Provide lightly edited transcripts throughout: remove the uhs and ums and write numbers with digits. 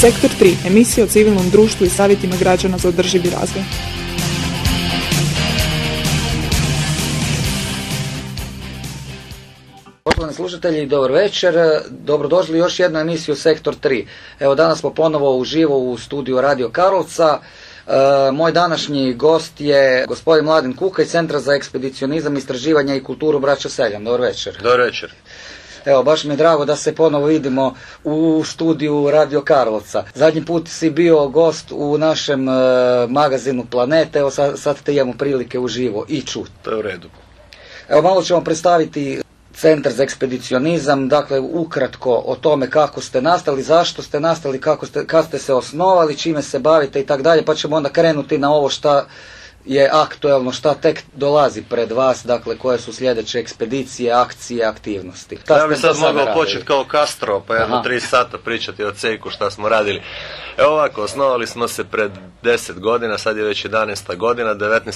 Sektor 3, emisija o civilnom društvu i savjetima građana za održivi razvoj. Poštovani slušatelji, dobar večer. Dobrodošli u još jednu emisiju Sektor 3. Evo, danas smo ponovo uživo u studiju Radio Karlovca. Moj današnji gost je gospodin Mladen Kuka iz Centra za ekspedicionizam, istraživanja i kulturu Braća Seljan. Dobar večer. Dobar večer. Evo, baš mi je drago da se ponovo vidimo u studiju Radio Karlovca. Zadnji put si bio gost u našem magazinu Planete, evo sad te imamo prilike uživo i čuti. To je u redu. Evo, malo ćemo predstaviti Centar za ekspedicionizam, dakle ukratko o tome kako ste nastali, zašto ste nastali, kad ste se osnovali, čime se bavite i tako dalje, pa ćemo onda krenuti na ovo šta je aktuelno, šta tek dolazi pred vas, dakle koje su sljedeće ekspedicije, akcije, aktivnosti. Ja bih sad mogao početi kao Castro, pa jedno 3 sata pričati o Cejku šta smo radili. Evo ovako, osnovali smo se pred 10 godina, sad je već 11. godina,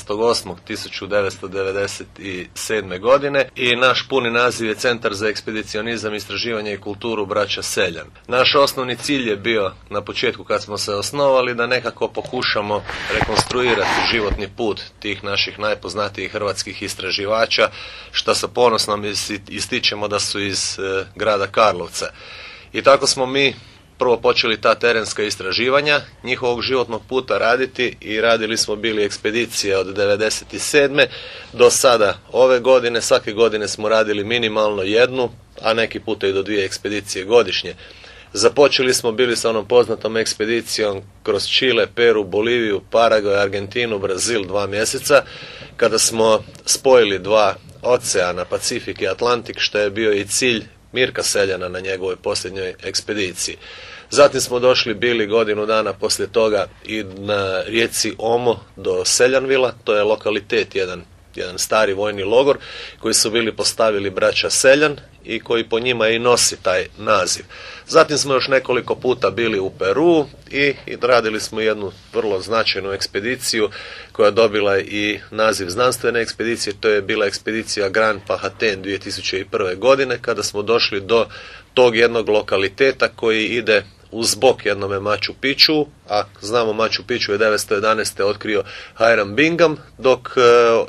19.8.1997. godine i naš puni naziv je Centar za ekspedicionizam, istraživanje i kulturu Braća Seljan. Naš osnovni cilj je bio na početku kad smo se osnovali da nekako pokušamo rekonstruirati životni put tih naših najpoznatijih hrvatskih istraživača, što sa ponosnom ističemo da su iz grada Karlovca. I tako smo mi prvo počeli ta terenska istraživanja njihovog životnog puta raditi i radili smo bili ekspedicije od 1997. do sada. Ove godine, svake godine smo radili minimalno jednu, a neki puta i do 2 ekspedicije godišnje. Započeli smo bili sa onom poznatom ekspedicijom kroz Čile, Peru, Boliviju, Paragvaj, Argentinu, Brazil 2 mjeseca, kada smo spojili 2 oceana, Pacifik i Atlantik, što je bio i cilj Mirka Seljana na njegovoj posljednjoj ekspediciji. Zatim smo došli bili godinu dana poslije toga i na rijeci Omo do Seljanvila, to je lokalitet, jedan stari vojni logor koji su bili postavili Braća Seljan i koji po njima i nosi taj naziv. Zatim smo još nekoliko puta bili u Peru i radili smo jednu vrlo značajnu ekspediciju koja je dobila i naziv znanstvene ekspedicije. To je bila ekspedicija Gran Pahaten 2001. godine kada smo došli do tog jednog lokaliteta koji ide uz bok jednome Machu Picchu, a znamo Machu Picchu je 911. otkrio Hiram Bingham, dok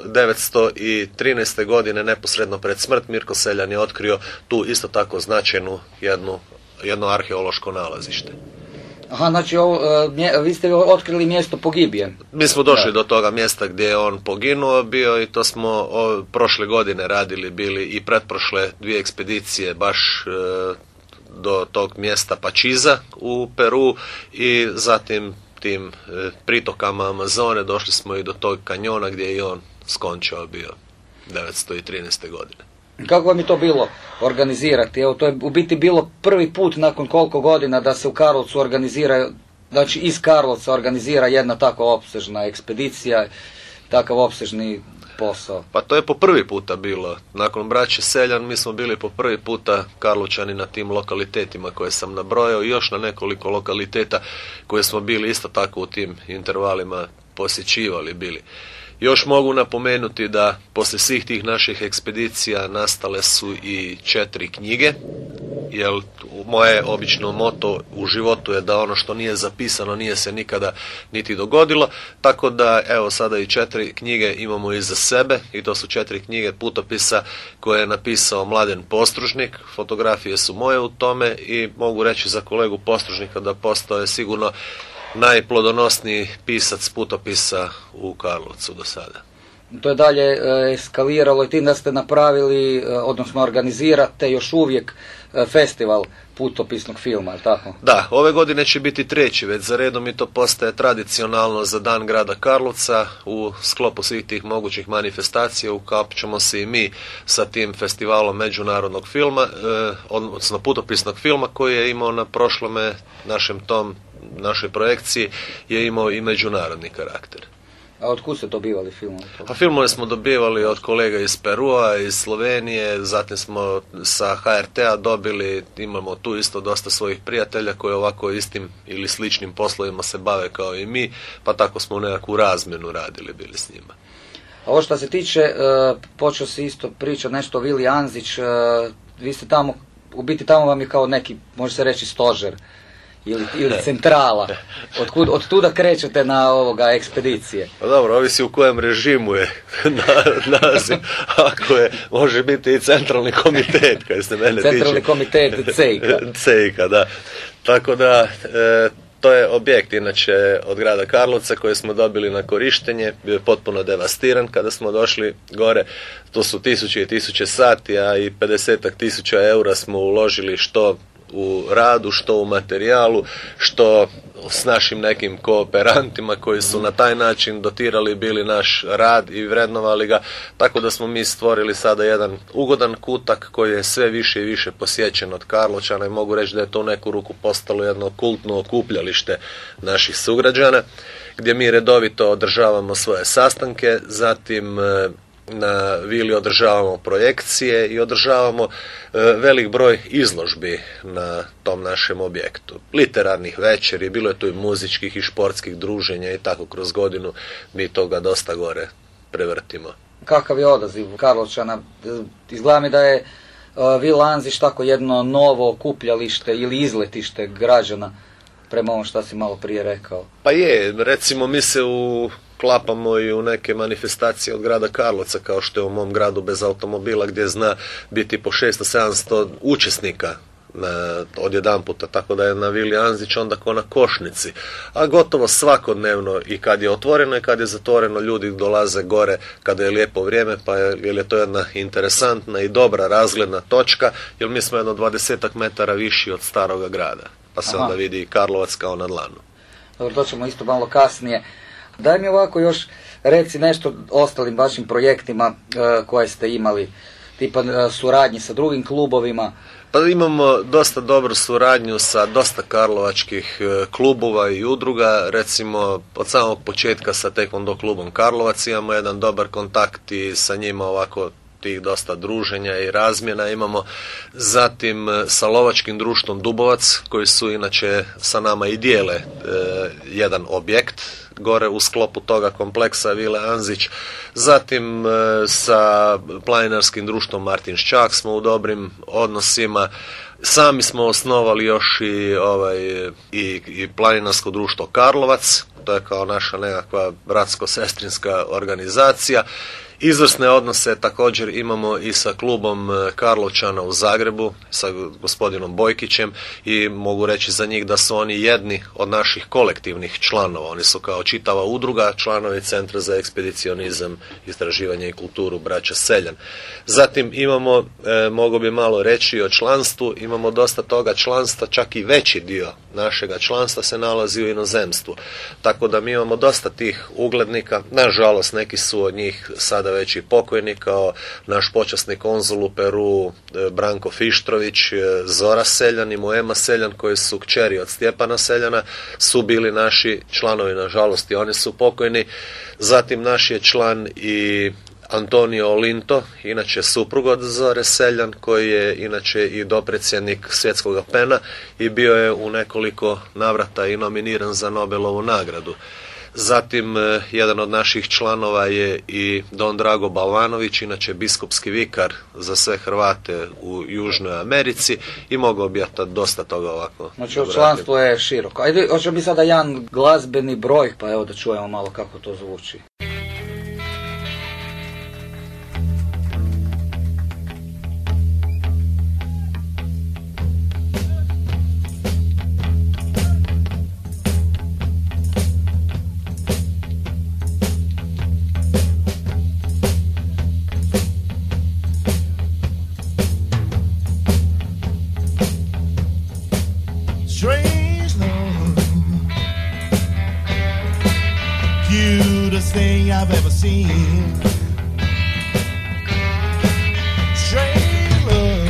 913. godine neposredno pred smrt Mirko Seljan je otkrio tu isto tako značajnu jedno arheološko nalazište. Aha, znači vi ste otkrili mjesto pogibije. Mi smo došli do toga mjesta gdje je on poginuo bio i to smo prošle godine radili bili i pretprošle 2 ekspedicije baš do tog mjesta Pačiza u Peru i zatim tim pritokama Amazone došli smo i do tog kanjona gdje je on skončao bio 913. godine. Kako vam je to bilo organizirati? Evo, to je u biti bilo prvi put nakon koliko godina da se u Karlovcu organizira, znači iz Karlovca organizira jedna tako opsežna ekspedicija, takav opsežni posao. Pa to je po prvi puta bilo. Nakon Braće Seljan mi smo bili po prvi puta Karlovčani na tim lokalitetima koje sam nabrojao i još na nekoliko lokaliteta koje smo bili isto tako u tim intervalima posjećivali bili. Još mogu napomenuti da poslije svih tih naših ekspedicija nastale su i 4 knjige, jer moje obično moto u životu je da ono što nije zapisano nije se nikada niti dogodilo, tako da evo sada i 4 knjige imamo iza sebe i to su 4 knjige putopisa koje je napisao Mladen Postružnik, fotografije su moje u tome i mogu reći za kolegu Postružnika da postao je sigurno najplodonosniji pisac putopisa u Karlovcu do sada. To je dalje eskaliralo i tim da ste napravili, odnosno organizirate još uvijek festival putopisnog filma, je tako? Da, ove godine će biti 3. već za redom i to postaje tradicionalno za Dan grada Karlovca. U sklopu svih tih mogućih manifestacija ukapit ćemo se i mi sa tim festivalom međunarodnog filma, odnosno putopisnog filma koji je imao na prošlome našoj projekciji je imao i međunarodni karakter. A otkud ste dobivali filmove? A filmove smo dobivali od kolega iz Perua, iz Slovenije, zatim smo sa HRT-a dobili, imamo tu isto dosta svojih prijatelja koji ovako istim ili sličnim poslovima se bave kao i mi, pa tako smo nekakvu razmjenu radili bili s njima. A ovo što se tiče, počeo se isto pričati nešto o Vili Anzić, vi ste tamo, u biti tamo vam je kao neki, može se reći, stožer ili centrala? Od tuda krećete na ekspedicije? Pa dobro, ovisi u kojem režimu je naziv. Ako je, može biti i centralni komitet, kaj se mene tiče. Centralni komitet CEIK-a. CEIK-a, da. Tako da, to je objekt inače od grada Karlovca koji smo dobili na korištenje, bio je potpuno devastiran kada smo došli gore, to su 1000 i 1000 sati, a i 50.000 eura smo uložili što u radu, što u materijalu, što s našim nekim kooperantima koji su na taj način dotirali bili naš rad i vrednovali ga, tako da smo mi stvorili sada jedan ugodan kutak koji je sve više i više posjećen od Karlovčana i mogu reći da je to u neku ruku postalo jedno kultno okupljalište naših sugrađana, gdje mi redovito održavamo svoje sastanke, zatim na vili održavamo projekcije i održavamo velik broj izložbi na tom našem objektu. Literarnih večeri, bilo je tu i muzičkih i športskih druženja i tako kroz godinu mi toga dosta gore prevrtimo. Kakav je odaziv Karlovčana? Izgleda mi da je Vila Anzić tako jedno novo okupljalište ili izletište građana prema ovom što si malo prije rekao. Pa je, recimo mi se uklapamo i u neke manifestacije od grada Karlovca, kao što je u mom gradu bez automobila, gdje zna biti po 600-700 učesnika odjedanputa, tako da je na Vili Anzić onda ko na košnici. A gotovo svakodnevno i kad je otvoreno i kad je zatvoreno ljudi dolaze gore kada je lijepo vrijeme, pa je to jedna interesantna i dobra razgledna točka, jer mi smo jedno 20 metara viši od staroga grada, pa se onda vidi Karlovac kao na dlanu. Dobro, to ćemo isto malo kasnije. Daj mi ovako još reci nešto o ostalim vašim projektima koje ste imali, tipa suradnji sa drugim klubovima. Pa imamo dosta dobru suradnju sa dosta karlovačkih klubova i udruga, recimo od samog početka sa Taekwondo klubom Karlovac imamo jedan dobar kontakt i sa njima ovako tih dosta druženja i razmjena imamo, zatim sa lovačkim društvom Dubovac koji su inače sa nama i dijele jedan objekt gore u sklopu toga kompleksa Vile Anzić, zatim sa planinarskim društvom Martin Ščak smo u dobrim odnosima, sami smo osnovali još i planinarsko društvo Karlovac, to je kao naša nekakva bratsko-sestrinska organizacija. Izvrsne odnose također imamo i sa klubom Karlovčana u Zagrebu, sa gospodinom Bojkićem i mogu reći za njih da su oni jedni od naših kolektivnih članova. Oni su kao čitava udruga, članovi Centra za ekspedicionizam, istraživanje i kulturu braća Seljan. Zatim imamo, mogu bi malo reći o članstvu, imamo dosta toga članstva, čak i veći dio našega članstva se nalazi u inozemstvu. Tako da mi imamo dosta tih uglednika, nažalost neki su od njih sada već i pokojni, kao naš počasni konzul u Peru Branko Fištrović, Zora Seljan i Moema Seljan koji su kćeri od Stjepana Seljana, su bili naši članovi, nažalost i oni su pokojni. Zatim naš je član i Antonio Olinto, inače suprug od Zore Seljan, koji je inače i dopredsjednik Svjetskog PEN-a i bio je u nekoliko navrata i nominiran za Nobelovu nagradu. Zatim, jedan od naših članova je i Don Drago Balvanović, inače biskupski vikar za sve Hrvate u Južnoj Americi i mogao bi ja dosta toga ovako. Znači, članstvo je široko. Ajde, hoće bi sada jedan glazbeni broj, pa evo da čujemo malo kako to zvuči. Thing I've ever seen. Strange love,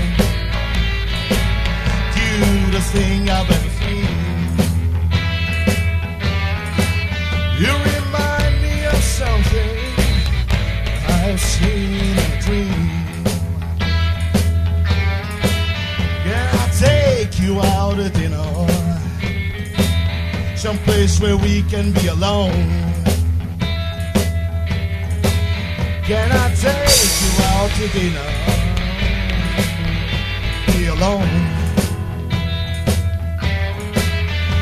cutest thing I've ever seen. You remind me of something I've seen in a dream. Can I take you out to dinner, someplace where we can be alone? Can I take you out to dinner, be alone?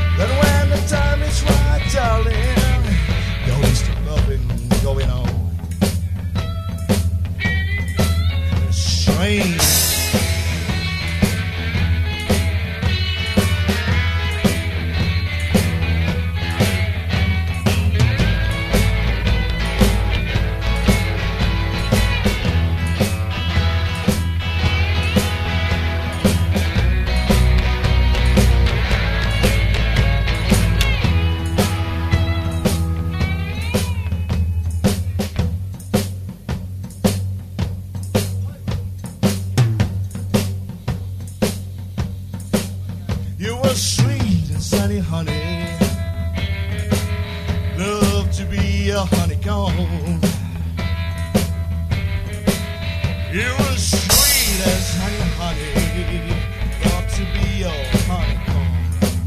honeycomb. You were sweet as honey, got to be your honeycomb.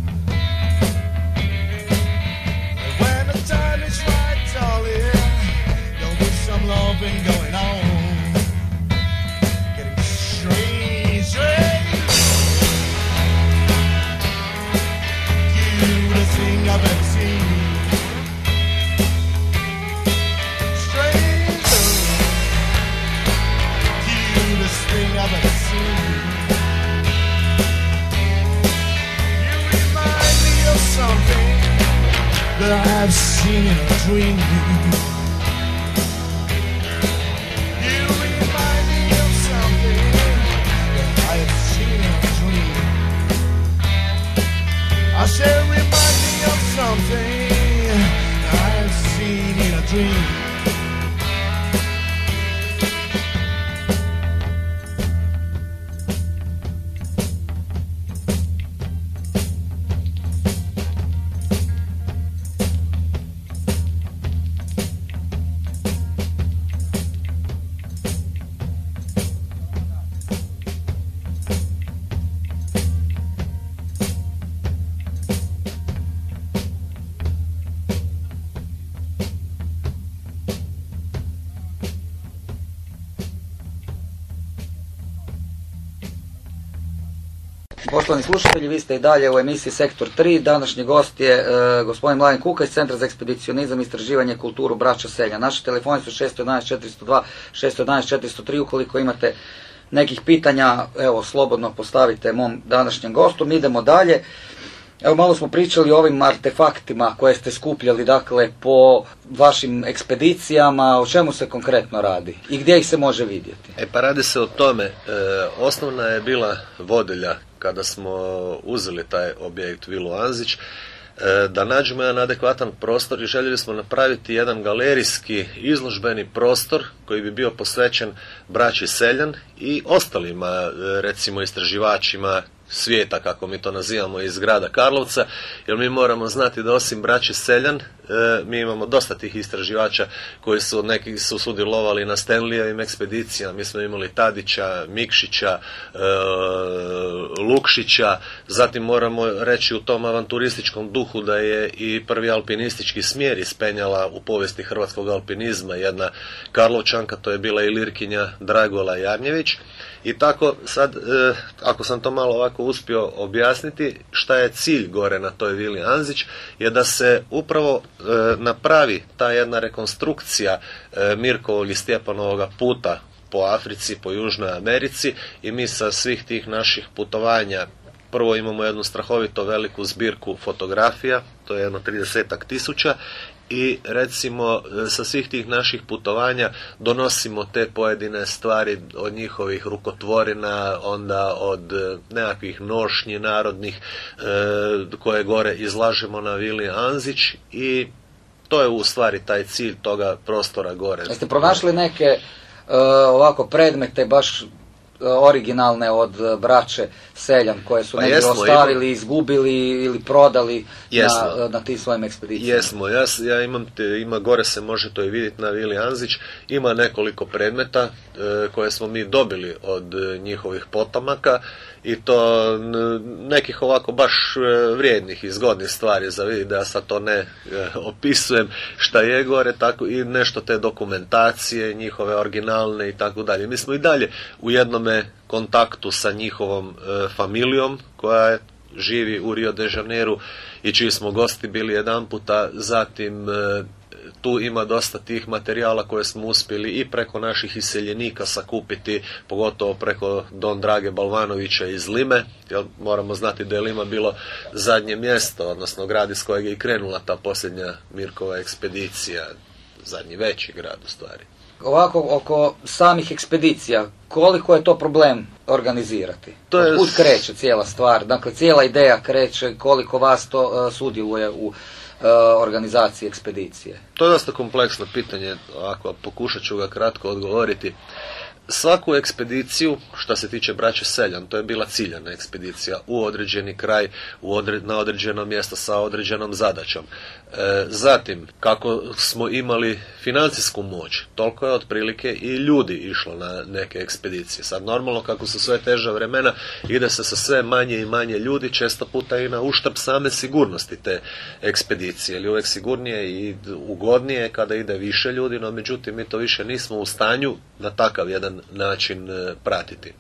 When the time is right, darling, there'll be some loving going on. Getting strange, strange. Cutest thing I've ever seen. I've ever seen. You remind me of something that I've seen in a dream. You remind me of something that I have seen in a dream. I said remind me of something that I have seen in a dream. Poštovani slušatelji, vi ste i dalje u emisiji Sektor 3. Današnji gost je gospodin Mladen Kuka iz Centra za ekspedicionizam i istraživanje i kulturu Braća Seljan. Naši telefoni su 611 402 611 403. Ukoliko imate nekih pitanja, evo, slobodno postavite mom današnjem gostu. Mi idemo dalje. Evo, malo smo pričali o ovim artefaktima koje ste skupljali, dakle, po vašim ekspedicijama. O čemu se konkretno radi i gdje ih se može vidjeti? Pa radi se o tome, osnovna je bila vodilja kada smo uzeli taj objekt Vilu Anzić, da nađemo jedan adekvatan prostor i željeli smo napraviti jedan galerijski izložbeni prostor koji bi bio posvećen braći Seljan i ostalima, recimo, istraživačima svijeta, kako mi to nazivamo, iz grada Karlovca, jer mi moramo znati da osim braće Seljan, mi imamo dosta tih istraživača koji su, neki su sudjelovali na Stanleyevim ekspedicijama. Mi smo imali Tadića, Mikšića, Lukšića, zatim moramo reći u tom avanturističkom duhu da je i prvi alpinistički smjer ispenjala u povijesti hrvatskog alpinizma jedna Karlovčanka, to je bila i Lirkinja Dragola Jarnjević. I tako sad, ako sam to malo ovako uspio objasniti, šta je cilj gore na toj Vili Anzić, je da se upravo napravi ta jedna rekonstrukcija Mirkovog i Stjepanovog puta po Africi, po Južnoj Americi, i mi sa svih tih naših putovanja prvo imamo jednu strahovito veliku zbirku fotografija, to je jedno 30.000, i recimo sa svih tih naših putovanja donosimo te pojedine stvari od njihovih rukotvorina, onda od nekakvih nošnji narodnih koje gore izlažemo na Vili Anzić, i to je u stvari taj cilj toga prostora gore. Jeste pronašli neke ovako predmete baš originalne od braće Seljan koje su negdje ostavili, izgubili ili prodali na tim svojim ekspedicijama? Jesmo, ja ima gore se može to i vidjeti na Vili Anzić, ima nekoliko predmeta koje smo mi dobili od njihovih potomaka, i to nekih ovako baš vrijednih i zgodnih stvari za vidjeti, da ja sad to ne opisujem šta je gore, tako i nešto te dokumentacije njihove originalne i tako dalje. Mi smo i dalje u jednome kontaktu sa njihovom familijom koja živi u Rio de Janeiru i čiji smo gosti bili jedan puta. Zatim tu ima dosta tih materijala koje smo uspjeli i preko naših iseljenika sakupiti, pogotovo preko Don Drage Balvanovića iz Lime, jer moramo znati da je Lima bilo zadnje mjesto, odnosno grad iz kojeg je i krenula ta posljednja Mirkova ekspedicija, zadnji veći grad u stvari. Ovako, oko samih ekspedicija, koliko je to problem organizirati? Kud kreće cijela stvar? Dakle, cijela ideja kreće, koliko vas to sudjeluje u organizaciji ekspedicije? To je dosta kompleksno pitanje, ako pokušat ću ga kratko odgovoriti. svaku ekspediciju, što se tiče braće Seljan, to je bila ciljana ekspedicija u određeni kraj, na određeno mjesto sa određenom zadaćom. Zatim, kako smo imali financijsku moć, toliko je otprilike i ljudi išlo na neke ekspedicije. Sad normalno, kako su sve teža vremena, ide se sa sve manje i manje ljudi, često puta i na uštrb same sigurnosti te ekspedicije. Ili uvijek sigurnije i ugodnije kada ide više ljudi, no međutim mi to više nismo u stanju na takav jedan način pratiti.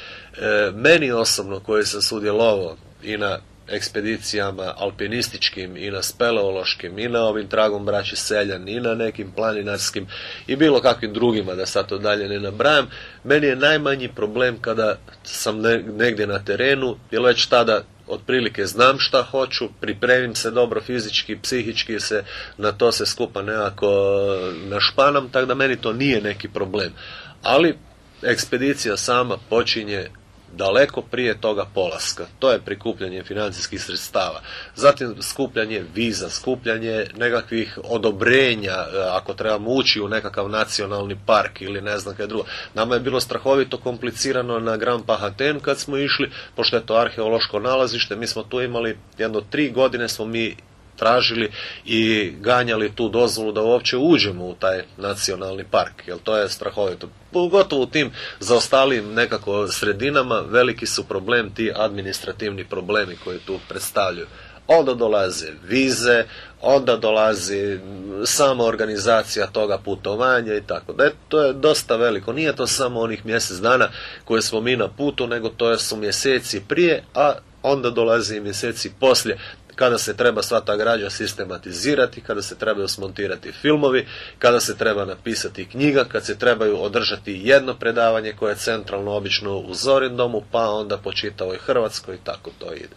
Meni osobno, koji sam sudjelovao i na ekspedicijama alpinističkim i na speleološkim i na ovim tragom braći Seljan i na nekim planinarskim i bilo kakvim drugima, da sad to dalje ne nabrajam, meni je najmanji problem kada sam negdje na terenu, jer već tada otprilike znam šta hoću, pripremim se dobro fizički, psihički se na to se skupa nekako našpanam, tako da meni to nije neki problem. Ali ekspedicija sama počinje daleko prije toga polaska. To je prikupljanje financijskih sredstava. Zatim skupljanje viza, skupljanje nekakvih odobrenja, ako trebamo ući u nekakav nacionalni park ili ne znam kaj drugo. Nama je bilo strahovito komplicirano na Grand Pahaten kad smo išli, pošto je to arheološko nalazište, mi smo tu imali jedno 3 godine smo mi tražili i ganjali tu dozvolu da uopće uđemo u taj nacionalni park, jer to je strahovito. Pogotovo u tim zaostalim nekako sredinama veliki su problem ti administrativni problemi koji tu predstavljaju. Onda dolaze vize, onda dolazi sama organizacija toga putovanja i tako da. To je dosta veliko. Nije to samo onih mjesec dana koje smo mi na putu, nego to su mjeseci prije, a onda dolazi i mjeseci poslije, kada se treba sva ta građa sistematizirati, kada se trebaju smontirati filmovi, kada se treba napisati knjiga, kad se trebaju održati jedno predavanje koje je centralno obično u Zorindomu, pa onda po čitavoj Hrvatskoj i tako to ide.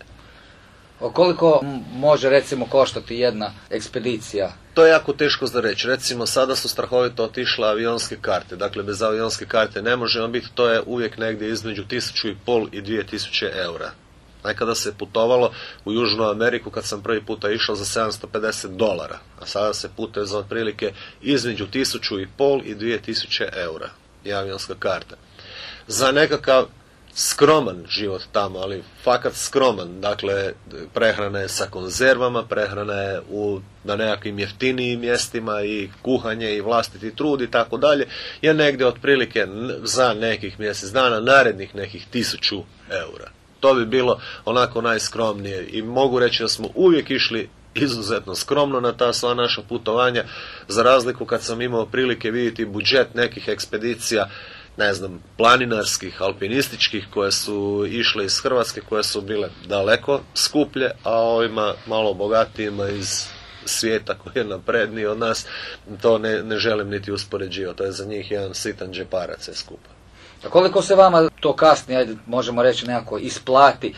Koliko može recimo koštati jedna ekspedicija? To je jako teško za reći. Recimo sada su strahovito otišle avionske karte. Dakle, bez avionske karte ne možemo biti, to je uvijek negdje između 1.500 i 2.000 eura. Nekada se putovalo u Južnu Ameriku kad sam prvi puta išao za $750, a sada se putuje za otprilike između 1.500 i 2.000 eura i avionska karta. Za nekakav skroman život tamo, ali fakat skroman, dakle prehrana je sa konzervama, prehrana je na nekakvim jeftinijim mjestima i kuhanje i vlastiti trud i tako dalje, je negdje otprilike za nekih mjesec dana narednih nekih 1.000 eura. To bi bilo onako najskromnije i mogu reći da smo uvijek išli izuzetno skromno na ta sva naša putovanja, za razliku kad sam imao prilike vidjeti budžet nekih ekspedicija, ne znam, planinarskih, alpinističkih, koje su išle iz Hrvatske, koje su bile daleko skuplje, a ovima malo bogatijima iz svijeta koji je napredniji od nas, to ne želim niti uspoređivati, to je za njih jedan sitan džeparac sve skupa. A koliko se vama to kasnije, ajde, možemo reći nekako, isplati?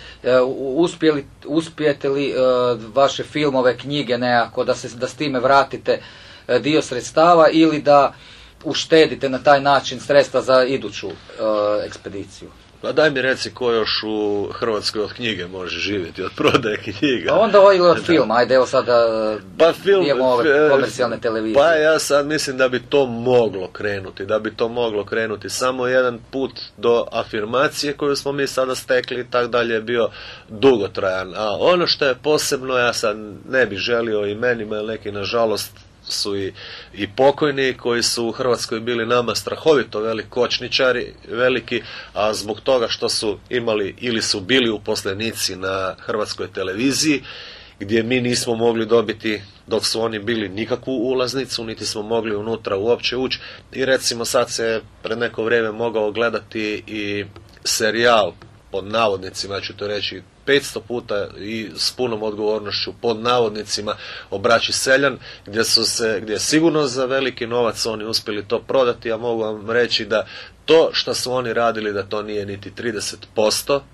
Uspijete li vaše filmove, knjige nekako, da s time vratite dio sredstava ili da uštedite na taj način sredstva za iduću ekspediciju? Pa daj mi reci ko još u Hrvatskoj od knjige može živjeti, od prodaje knjiga. A onda ili od filma, ajde evo sada imamo ove komercijalne televizije. Pa ja sad mislim da bi to moglo krenuti, samo jedan put do afirmacije koju smo mi sada stekli i tak dalje je bio dugotrajan. A ono što je posebno, ja sad ne bih želio imenima, jer neki nažalost su i pokojni koji su u Hrvatskoj bili nama strahovito kočničari veliki, a zbog toga što su imali ili su bili uposlenici na Hrvatskoj televiziji, gdje mi nismo mogli dobiti, dok su oni bili, nikakvu ulaznicu, niti smo mogli unutra uopće ući. I recimo sad se pred neko vrijeme mogao gledati i serijal, pod navodnicima, ja ću to reći 500 puta i s punom odgovornošću, pod navodnicima, o braći Seljan, gdje je sigurno za veliki novac oni uspjeli to prodati, a mogu vam reći da to što su oni radili, da to nije niti 30%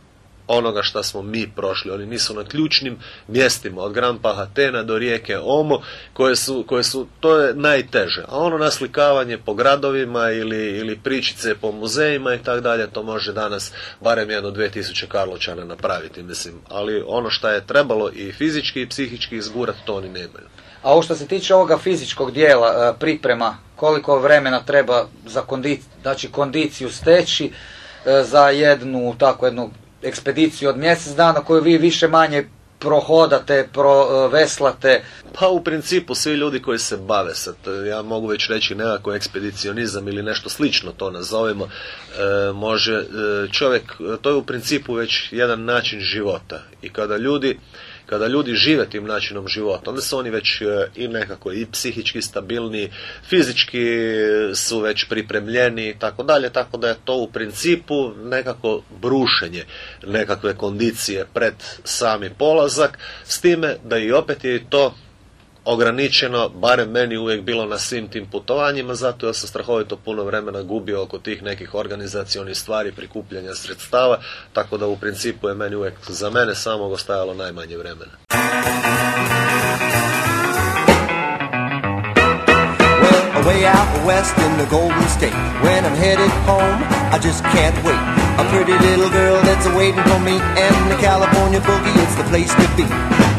onoga što smo mi prošli. Oni nisu na ključnim mjestima, od Grand Pahatena do rijeke Omo, koje su, to je najteže. A ono naslikavanje po gradovima ili pričice po muzejima i tako dalje, to može danas barem 1-2 Karlovčana napraviti, mislim. Ali ono što je trebalo i fizički i psihički izgurati, to oni nemaju. A ovo što se tiče ovoga fizičkog dijela, priprema, koliko vremena treba za kondiciju steći za jednu ekspediciju od mjesec dana koju vi više manje prohodate, veslate? Pa u principu svi ljudi koji se bave sad, ja mogu već reći nekako ekspedicionizam ili nešto slično to nazovemo, može čovjek, to je u principu već jedan način života i kada ljudi žive tim načinom života, onda su oni već i nekako i psihički stabilni, fizički su već pripremljeni i tako dalje, tako da je to u principu nekako brušenje nekakve kondicije pred sami polazak, s time da i opet je to ograničeno, barem meni uvijek bilo na svim tim putovanjima, zato ja sam strahovito puno vremena gubio oko tih nekih organizacionih stvari, prikupljanja sredstava, tako da u principu je meni uvijek za mene samog ostajalo najmanje vremena. Well, way out west in the Golden State, when I'm headed home, I just can't wait. A pretty little girl that's waiting for me, and the California boogie, it's the place to be.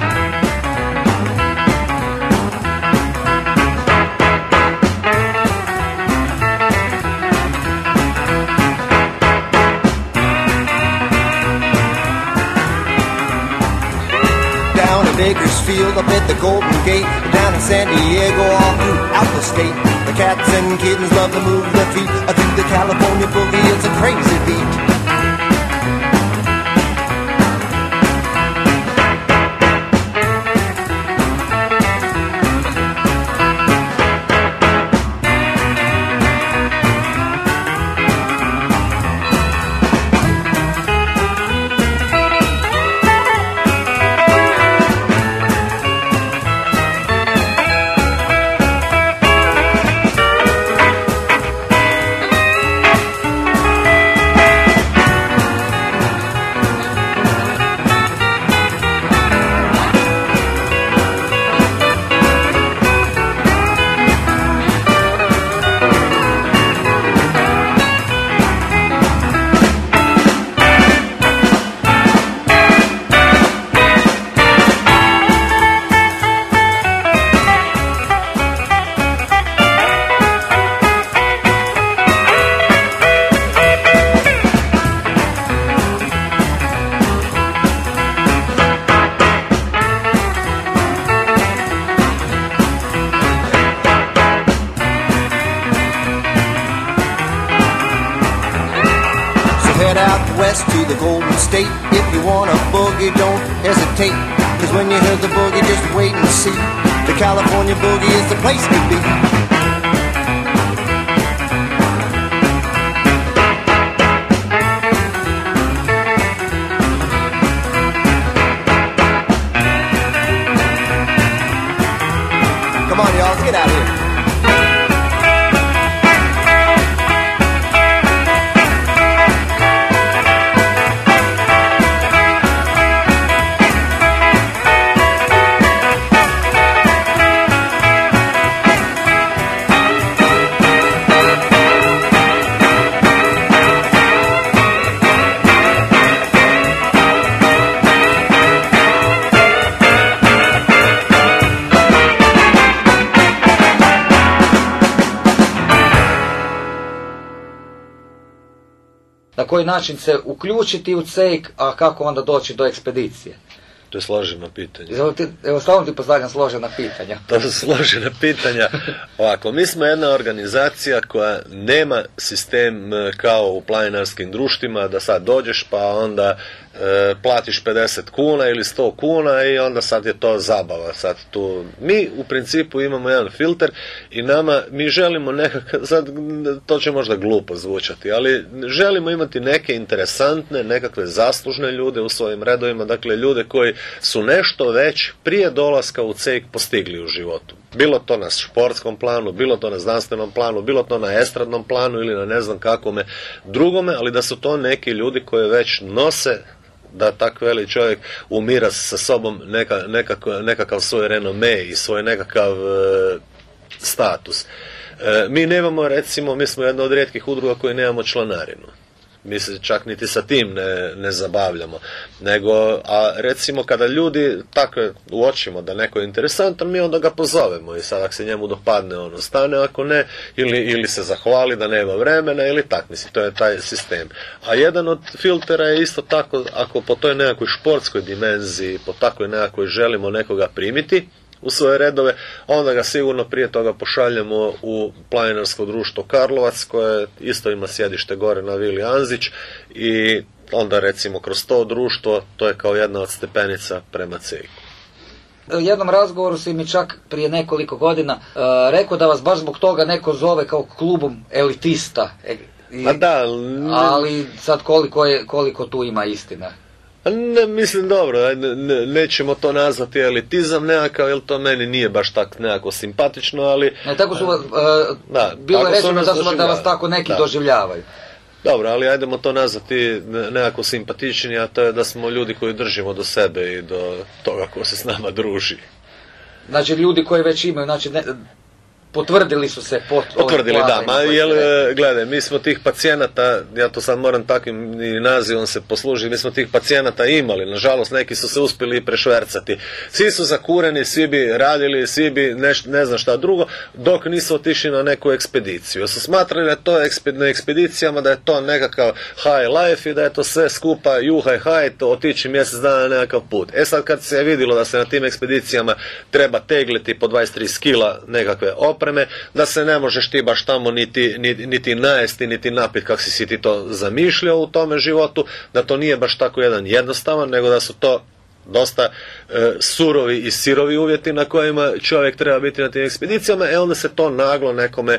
Bakersfield, up at the Golden Gate, down in San Diego, all throughout the state. The cats and kittens love to move their feet to the California boogie. It's a crazy beat. To the Golden State, if you want a boogie, don't hesitate. Cause when you hear the boogie, just wait and see. The California boogie is the place to be. Come on, y'all, let's get out of here. Na koji način se uključiti u CEIK, a kako onda doći do ekspedicije? To je složeno pitanje. Evo, samo ti postavljam složena pitanja. To su složena pitanja. Ovako, mi smo jedna organizacija koja nema sistem kao u planinarskim društvima, da sad dođeš pa onda platiš 50 kuna ili 100 kuna i onda sad je to zabava. Sad tu, mi u principu imamo jedan filter i mi želimo nekakav, sad to će možda glupo zvučati, ali želimo imati neke interesantne, nekakve zaslužne ljude u svojim redovima, dakle ljude koji su nešto već prije dolaska u CEIK postigli u životu. Bilo to na športskom planu, bilo to na znanstvenom planu, bilo to na estradnom planu ili na ne znam kakvome drugome, ali da su to neki ljudi koji već nose da tako veli čovjek umira sa sobom nekakav svoj renome i svoj nekakav status. Mi nemamo, recimo, mi smo jedna od rijetkih udruga koji nemamo članarinu. Mi se čak niti sa tim ne zabavljamo. A recimo kada ljudi tako uočimo da neko je interesantan, mi onda ga pozovemo i sad ako se njemu dopadne ono stane, ako ne, ili se zahvali da nema vremena ili tak, mislim, to je taj sistem. A jedan od filtera je isto tako, ako po toj nekakvoj športskoj dimenziji, po takvoj nekakvoj želimo nekoga primiti u svoje redove, onda ga sigurno prije toga pošaljemo u Planinarsko društvo Karlovac, koje isto ima sjedište gore na Vili Anzić, i onda recimo kroz to društvo to je kao jedna od stepenica prema CEIK-u. U jednom razgovoru si mi čak prije nekoliko godina rekao da vas baš zbog toga neko zove kao klubom elitista. Ali sad koliko tu ima istina? Ne, mislim, dobro, nećemo to nazvati elitizam nekakav, jer to meni nije baš tako nekako simpatično, ali... Ne, tako su bilo rečeno da vas tako neki doživljavaju. Dobro, ali ajdemo to nazvati nekako simpatičnije, a to je da smo ljudi koji držimo do sebe i do toga ko se s nama druži. Znači, ljudi koji već imaju, znači... Potvrdili su se potvrdili, da, gledaj, mi smo tih pacijenata, ja to sad moram takvim nazivom se poslužiti, mi smo tih pacijenata imali, nažalost neki su se uspjeli prešvercati. Svi su zakureni, svi bi radili, svi bi ne znam šta drugo, dok nisu otišli na neku ekspediciju. Su smatrali da je to na ekspedicijama, da je to nekakav high life i da je to sve skupa high, otići mjesec dana na nekakav put. Sad kad se je vidjelo da se na tim ekspedicijama treba tegliti po 23 kila nekakve opreme, da se ne možeš ti baš tamo niti najesti, niti napit kako si ti to zamišljao u tome životu, da to nije baš tako jedan jednostavan, nego da su to dosta surovi i sirovi uvjeti na kojima čovjek treba biti na tim ekspedicijama, onda se to naglo nekome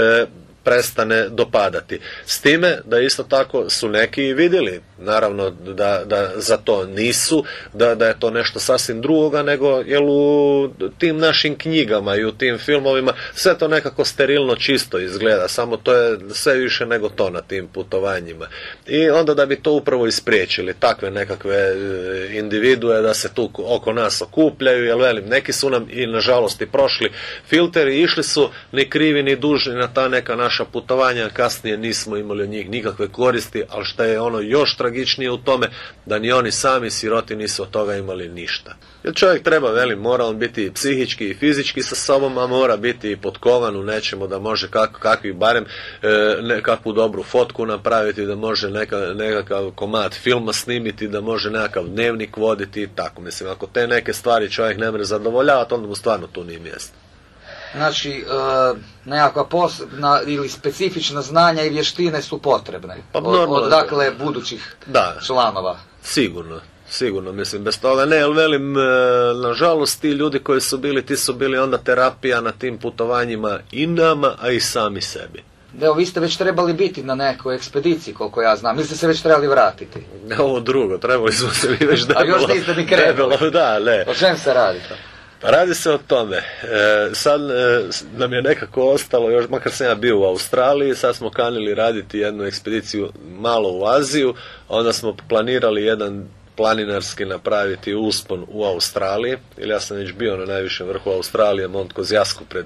prestane dopadati. S time da isto tako su neki i vidjeli, naravno da za to nisu, da je to nešto sasvim drugoga, nego jer u tim našim knjigama i u tim filmovima sve to nekako sterilno čisto izgleda, samo to je sve više nego to na tim putovanjima. I onda da bi to upravo ispriječili, takve nekakve individue da se tu oko nas okupljaju, jer velim, neki su nam i nažalost i prošli filteri, išli su ni krivi ni dužni na ta neka naša putovanja, kasnije nismo imali od njih nikakve koristi, ali što je ono još tragičnije u tome, da ni oni sami siroti nisu od toga imali ništa. Jer čovjek treba, mora on biti psihički i fizički sa sobom, a mora biti i potkovan u nečemu da može kakvi barem nekakvu dobru fotku napraviti, da može nekakav komad filma snimiti, da može nekakav dnevnik voditi i tako. Mislim, ako te neke stvari čovjek ne može zadovoljavati, onda mu stvarno tu nije mjesto. Znači, nekakva posebna ili specifična znanja i vještine su potrebne od dakle budućih članova. Sigurno, mislim, bez toga ne, ali velim, nažalost, ti ljudi koji su bili, ti su bili onda terapija na tim putovanjima i nama, a i sami sebi. Evo, vi ste već trebali biti na nekoj ekspediciji, koliko ja znam, ili ste se već trebali vratiti? Ovo drugo, trebali smo se mi već debelo. A još niste ni krenuli? Da, ne. O čem se radi to? Radi se o tome, sad nam je nekako ostalo, još makar sam ja bio u Australiji, sad smo kanili raditi jednu ekspediciju malo u Aziju, onda smo planirali jedan planinarski napraviti uspon u Australiji, ili ja sam već bio na najvišem vrhu Australije, Mont Kosciuszko, pred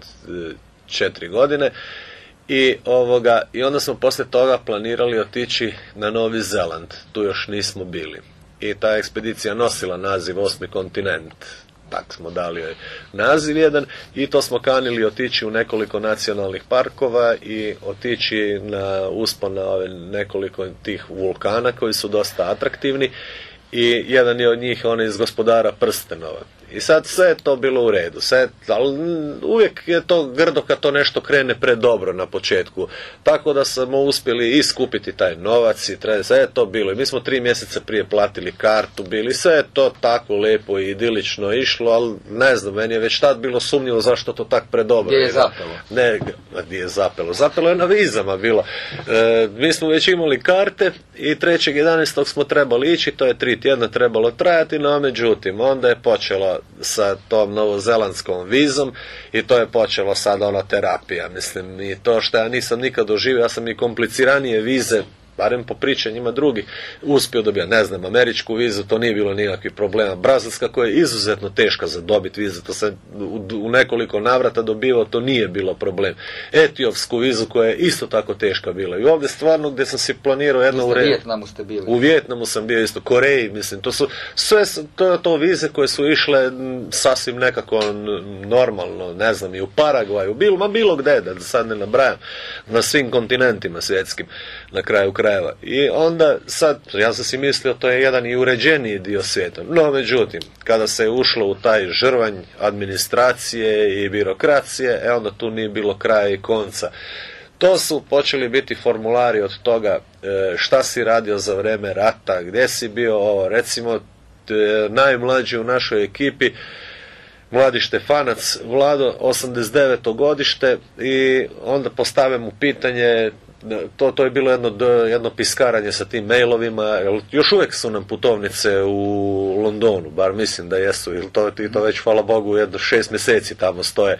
4 godine, i onda smo poslije toga planirali otići na Novi Zeland, tu još nismo bili. I ta ekspedicija nosila naziv 8. kontinent. Tak smo dali joj naziv jedan i to smo kanili otići u nekoliko nacionalnih parkova i otići na uspon na ove nekoliko tih vulkana koji su dosta atraktivni i jedan je od njih on iz Gospodara prstenova. I sad sve je to bilo u redu, ali uvijek je to grdo kad to nešto krene predobro na početku. Tako da smo uspjeli iskupiti taj novac i sve je to bilo. I mi smo 3 mjeseca prije platili kartu bili, sve je to tako lijepo i idilično išlo, ali ne znam, meni je već tad bilo sumnjivo zašto to tak predobro. Gdje je zapelo? Ne, gdje je zapelo? Zapelo je na vizama bilo. Mi smo već imali karte i 3.11. smo trebali ići, to je 3 tjedna trebalo trajati, no međutim, onda je počelo sa tom novozelandskom vizom i to je počelo sad ona terapija, mislim, i to što ja nisam nikad doživio, ja sam i kompliciranije vize barem po pričanjima drugih, uspio dobiti, ne znam, američku vizu, to nije bilo nikakvih problema. Brazilska koja je izuzetno teška za dobiti vizu, to se u nekoliko navrata dobivao, to nije bilo problem. Etiopsku vizu koja je isto tako teška bila. I ovdje stvarno gdje sam si planirao jedno u Vijetnamu ste bili. U Vijetnamu sam bio isto, Koreji, mislim, to su sve to vize koje su išle sasvim nekako normalno, ne znam, i u Paragvaju, bilo gdje, da sad ne nabrajam, na svim kontinentima svjetskim, na kraju krajeva. I onda sad, ja sam si mislio, to je jedan i uređeniji dio svijeta. No, međutim, kada se je ušlo u taj žrvanj administracije i birokracije, onda tu nije bilo kraja i konca. To su počeli biti formulari od toga šta si radio za vrijeme rata, gdje si bio, recimo najmlađi u našoj ekipi, mladi Štefanac, Vlado, 89. godište, i onda postavim mu pitanje, to je bilo jedno piskaranje sa tim mailovima, jer još uvijek su nam putovnice u Londonu, bar mislim da jesu, ili to već, hvala Bogu, jedno 6 mjeseci tamo stoje.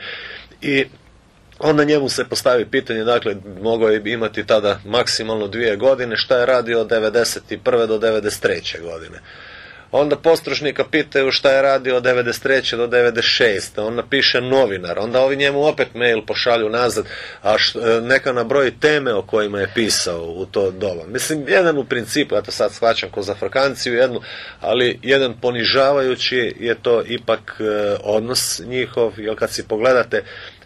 I onda njemu se postavi pitanje, dakle, mogao je imati tada maksimalno 2 godine, šta je radio od 91. do 93. godine. Onda postrožnika pitaju šta je radio od 93. do 96. On napiše novinar. Onda ovi njemu opet mail pošalju nazad, a neka nabroji teme o kojima je pisao u to doba. Mislim, jedan u principu, ja to sad shvaćam ko za frkanciju jednu, ali jedan ponižavajući je to ipak odnos njihov, jer kad si pogledate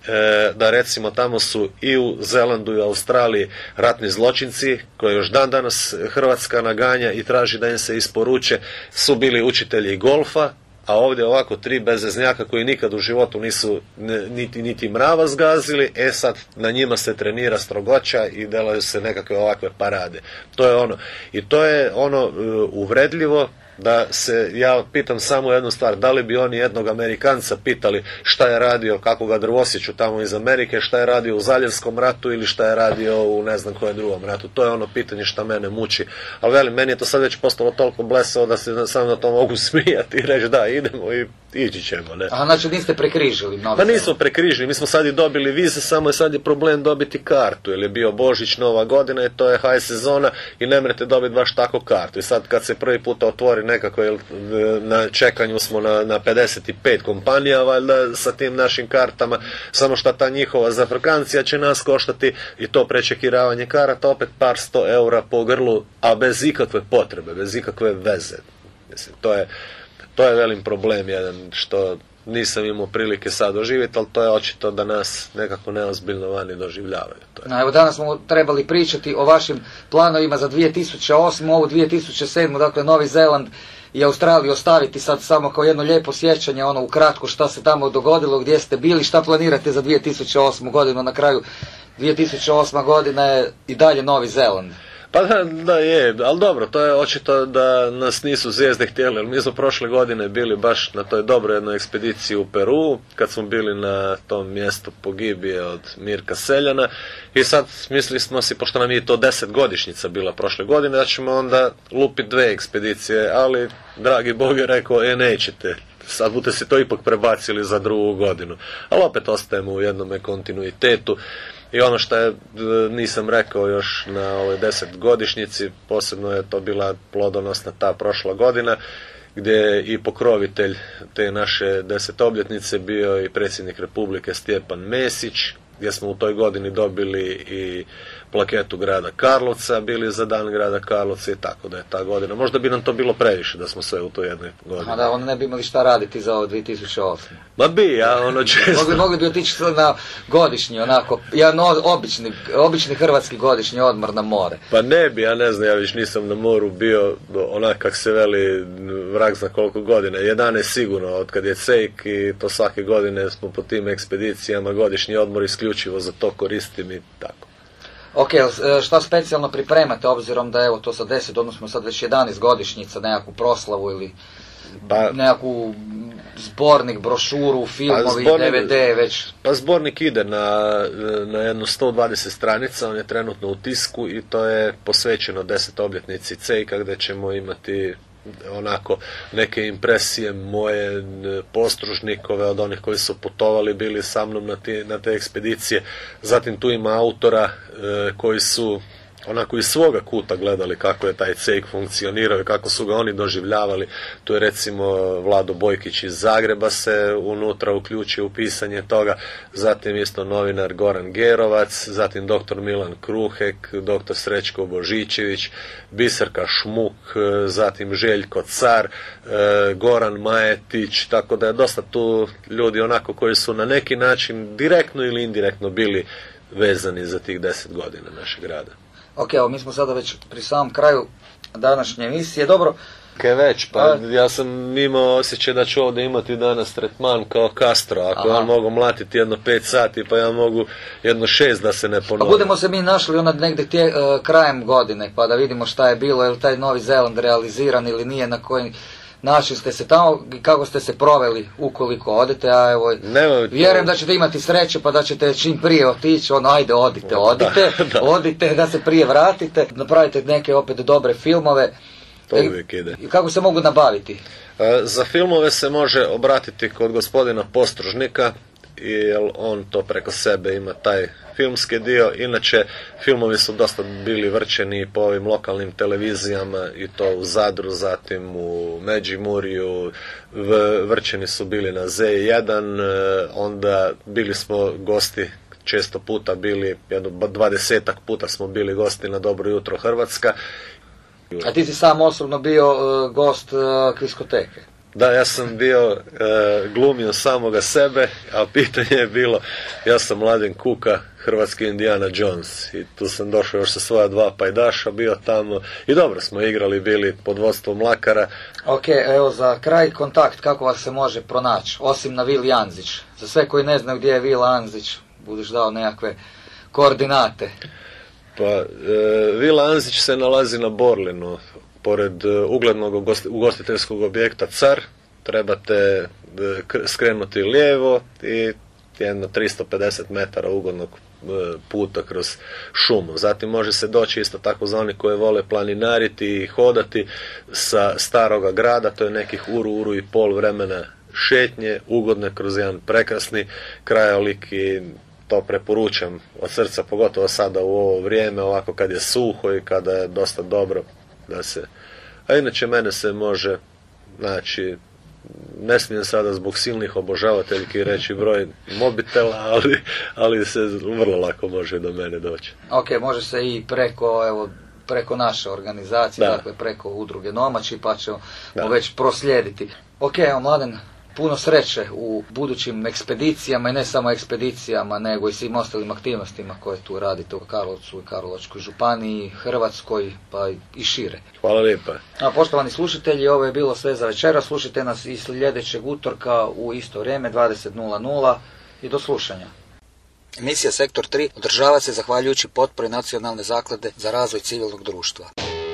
da recimo tamo su i u Zelandu i u Australiji ratni zločinci koje još dan danas Hrvatska naganja i traži da im se isporuče, su bili učitelji golfa, a ovdje ovako 3 bezeznjaka koji nikad u životu nisu niti mrava zgazili, sad na njima se trenira strogoća i delaju se nekakve ovakve parade. To je ono. I to je ono uvredljivo, da se, ja pitam samo jednu stvar, da li bi oni jednog Amerikanca pitali šta je radio, kako ga drvosjeću tamo iz Amerike, šta je radio u Zaljevskom ratu ili šta je radio u ne znam kojem drugom ratu. To je ono pitanje šta mene muči. Ali velim, meni je to sad već postalo toliko blesao da se samo na to mogu smijati i reći da, idemo i ići ćemo. Ne? A znači niste prekrižili? Pa nismo prekrižili, mi smo sad i dobili vize, samo je sad je problem dobiti kartu, jer je bio Božić, Nova godina i to je high sezona i ne možete dobiti baš tako kartu. I sad kad se prvi puta otvori nekako, na čekanju smo na 55 kompanija, valjda sa tim našim kartama, samo što ta njihova zafrkancija će nas koštati i to prečekiravanje karata opet par 100 eura po grlu, a bez ikakve potrebe, bez ikakve veze. Mislim, to je velim problem jedan što nisam imao prilike sad doživjeti, ali to je očito da nas nekako neozbiljno vani doživljavaju. Evo danas smo trebali pričati o vašim planovima za 2008. ovu 2007. Dakle, Novi Zeland i Australiju ostaviti sad samo kao jedno lijepo sjećanje, ono ukratko šta se tamo dogodilo, gdje ste bili, šta planirate za 2008. godinu. Na kraju 2008. godina je i dalje Novi Zeland. Pa da je, ali dobro, to je očito da nas nisu zvijezde htjeli, ali mi smo prošle godine bili baš na toj dobroj jednoj ekspediciji u Peru, kad smo bili na tom mjestu pogibije od Mirka Seljana, i sad mislili smo si, pošto nam je to 10-godišnjica bila prošle godine, da ćemo onda lupiti 2 ekspedicije, ali dragi Bog je rekao, nećete. Sad budete si to ipak prebacili za 2. godinu. Ali opet ostajemo u jednome kontinuitetu. I ono što je, nisam rekao još na ovoj 10-godišnjici, posebno je to bila plodonosna ta prošla godina, gdje je i pokrovitelj te naše 10. obljetnice bio i predsjednik Republike Stjepan Mesić, gdje smo u toj godini dobili i plaketu grada Karlovca, bili za dan grada Karlovca, i tako da je ta godina. Možda bi nam to bilo previše da smo sve u toj jednoj godini. A da, oni ne bi imali šta raditi za ovo 2008. Ma bi, ja ono često. Mogli bi otići na godišnji, onako, jedan obični hrvatski godišnji odmor na more. Pa ne bi, ja ne znam, ja već nisam na moru bio, onak kak se veli, vrag zna koliko godine, 11 sigurno, od kad je cejk, i to svake godine smo po tim ekspedicijama godišnji odmor isključivo za to koristim i tako. Ok, šta specijalno pripremate, obzirom da evo to sa 10, odnosno sad već 11 godišnjica, nekakvu proslavu ili nekakvu zbornik, brošuru, filmovi, DVD već? Pa zbornik ide na jedno 120 stranica, on je trenutno u tisku i to je posvećeno 10. obljetnici Cejka, gdje ćemo imati onako neke impresije moje, postružnikove od onih koji su putovali, bili sa mnom na te ekspedicije. Zatim tu ima autora koji su onako iz svoga kuta gledali kako je taj cejk funkcionirao i kako su ga oni doživljavali. Tu je recimo Vlado Bojkić iz Zagreba se unutra uključio u pisanje toga, zatim isto novinar Goran Gerovac, zatim dr. Milan Kruhek, dr. Srećko Božičević, Biserka Šmuk, zatim Željko Car, Goran Majetić, tako da je dosta tu ljudi onako koji su na neki način direktno ili indirektno bili vezani za tih 10 godina našeg rada. Ok, evo mi smo sada već pri samom kraju današnje emisije. Dobro. Već, pa ja sam imao osjećaj da ću ovdje imati danas tretman kao Castro. Ako on mogu mlatiti jedno 5 sati, pa ja mogu jedno 6 da se ne ponovi. Pa budemo se mi našli onda negdje krajem godine, pa da vidimo šta je bilo, je li taj Novi Zeland realiziran ili nije, na koji način ste se tamo i kako ste se proveli ukoliko odete, a evo, vjerujem da ćete imati sreće pa da ćete čim prije otići, ajde odite, da se prije vratite, napravite neke opet dobre filmove. To uvijek ide. I kako se mogu nabaviti? Za filmove se može obratiti kod gospodina Postružnika, jer on to preko sebe ima taj filmski dio. Inače, filmovi su dosta bili vrčeni po ovim lokalnim televizijama i to u Zadru, zatim u Međimurju, vrčeni su bili na Z1, onda bili smo gosti, često puta bili, jedno 20 puta smo bili gosti na Dobro jutro Hrvatska. A ti si sam osobno bio gost Kviskoteke? Da, ja sam bio glumio samoga sebe, a pitanje je bilo, ja sam Mladen Kuka, hrvatski Indiana Jones, i tu sam došao još sa svoja 2 pajdaša, bio tamo i dobro smo igrali, bili pod vodstvom Mlakara. Ok, evo za kraj kontakt, kako vas se može pronaći, osim na Vili Anzić? Za sve koji ne znaju gdje je Vila Anzić, budeš dao nekakve koordinate. Pa, Vila Anzić se nalazi na Borlinu, pored uglednog ugostiteljskog objekta Car. Trebate skrenuti lijevo i jedno 350 metara ugodnog puta kroz šumu. Zatim može se doći isto tako za oni koji vole planinariti i hodati sa Staroga grada, to je nekih uru i pol vremena šetnje, ugodne kroz jedan prekrasni krajolik i to preporučam od srca, pogotovo sada u ovo vrijeme, ovako kad je suho i kada je dosta dobro da se... A inače mene se može, znači, ne smijem sada zbog silnih obožavateljki reći broj mobitela, ali se vrlo lako može do mene doći. Ok, može se i preko naše organizacije, dakle preko udruge Nomači, pa ćemo već proslijediti. Ok, evo Mladen, puno sreće u budućim ekspedicijama i ne samo ekspedicijama, nego i svim ostalim aktivnostima koje tu radite u Karlovcu i Karlovačkoj županiji, Hrvatskoj, pa i šire. Hvala lijepa. A poštovani slušatelji, ovo je bilo sve za večera. Slušajte nas i sljedećeg utorka u isto vrijeme, 20:00, i do slušanja. Emisija Sektor 3 održava se zahvaljujući potpori Nacionalne zaklade za razvoj civilnog društva.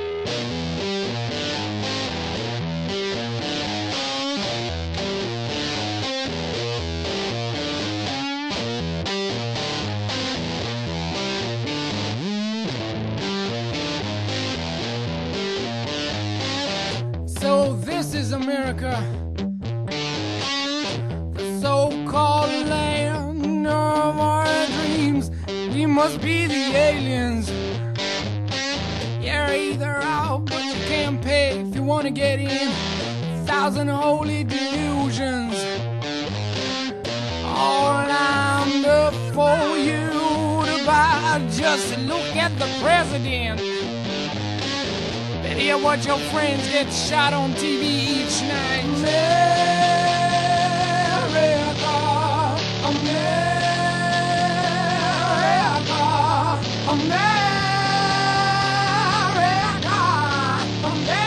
So this is America, the so-called land of our dreams. We must be the aliens. You're either out, but you can't pay if you want to get in. 1,000 holy delusions all lined up for you to buy. Just look at the president. Hear what your friends get shot on TV each night. America, America, America, America.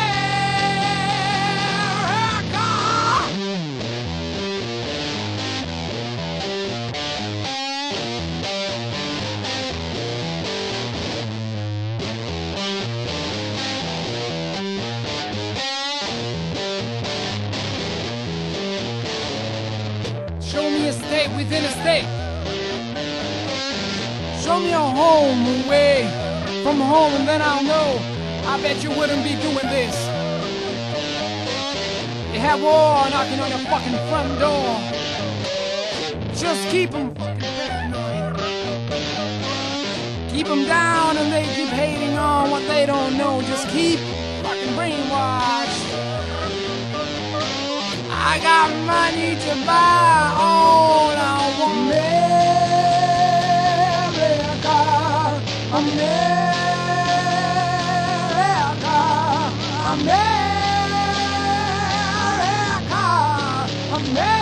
Show me a state within a state. Show me a home away from home and then I'll know. I bet you wouldn't be doing this. You have war knocking on your fucking front door. Just keep them fucking paranoid. keep them down and they keep hating on what they don't know. Just keep fucking brainwashed. I got money to buy all I want. America, America, America, America.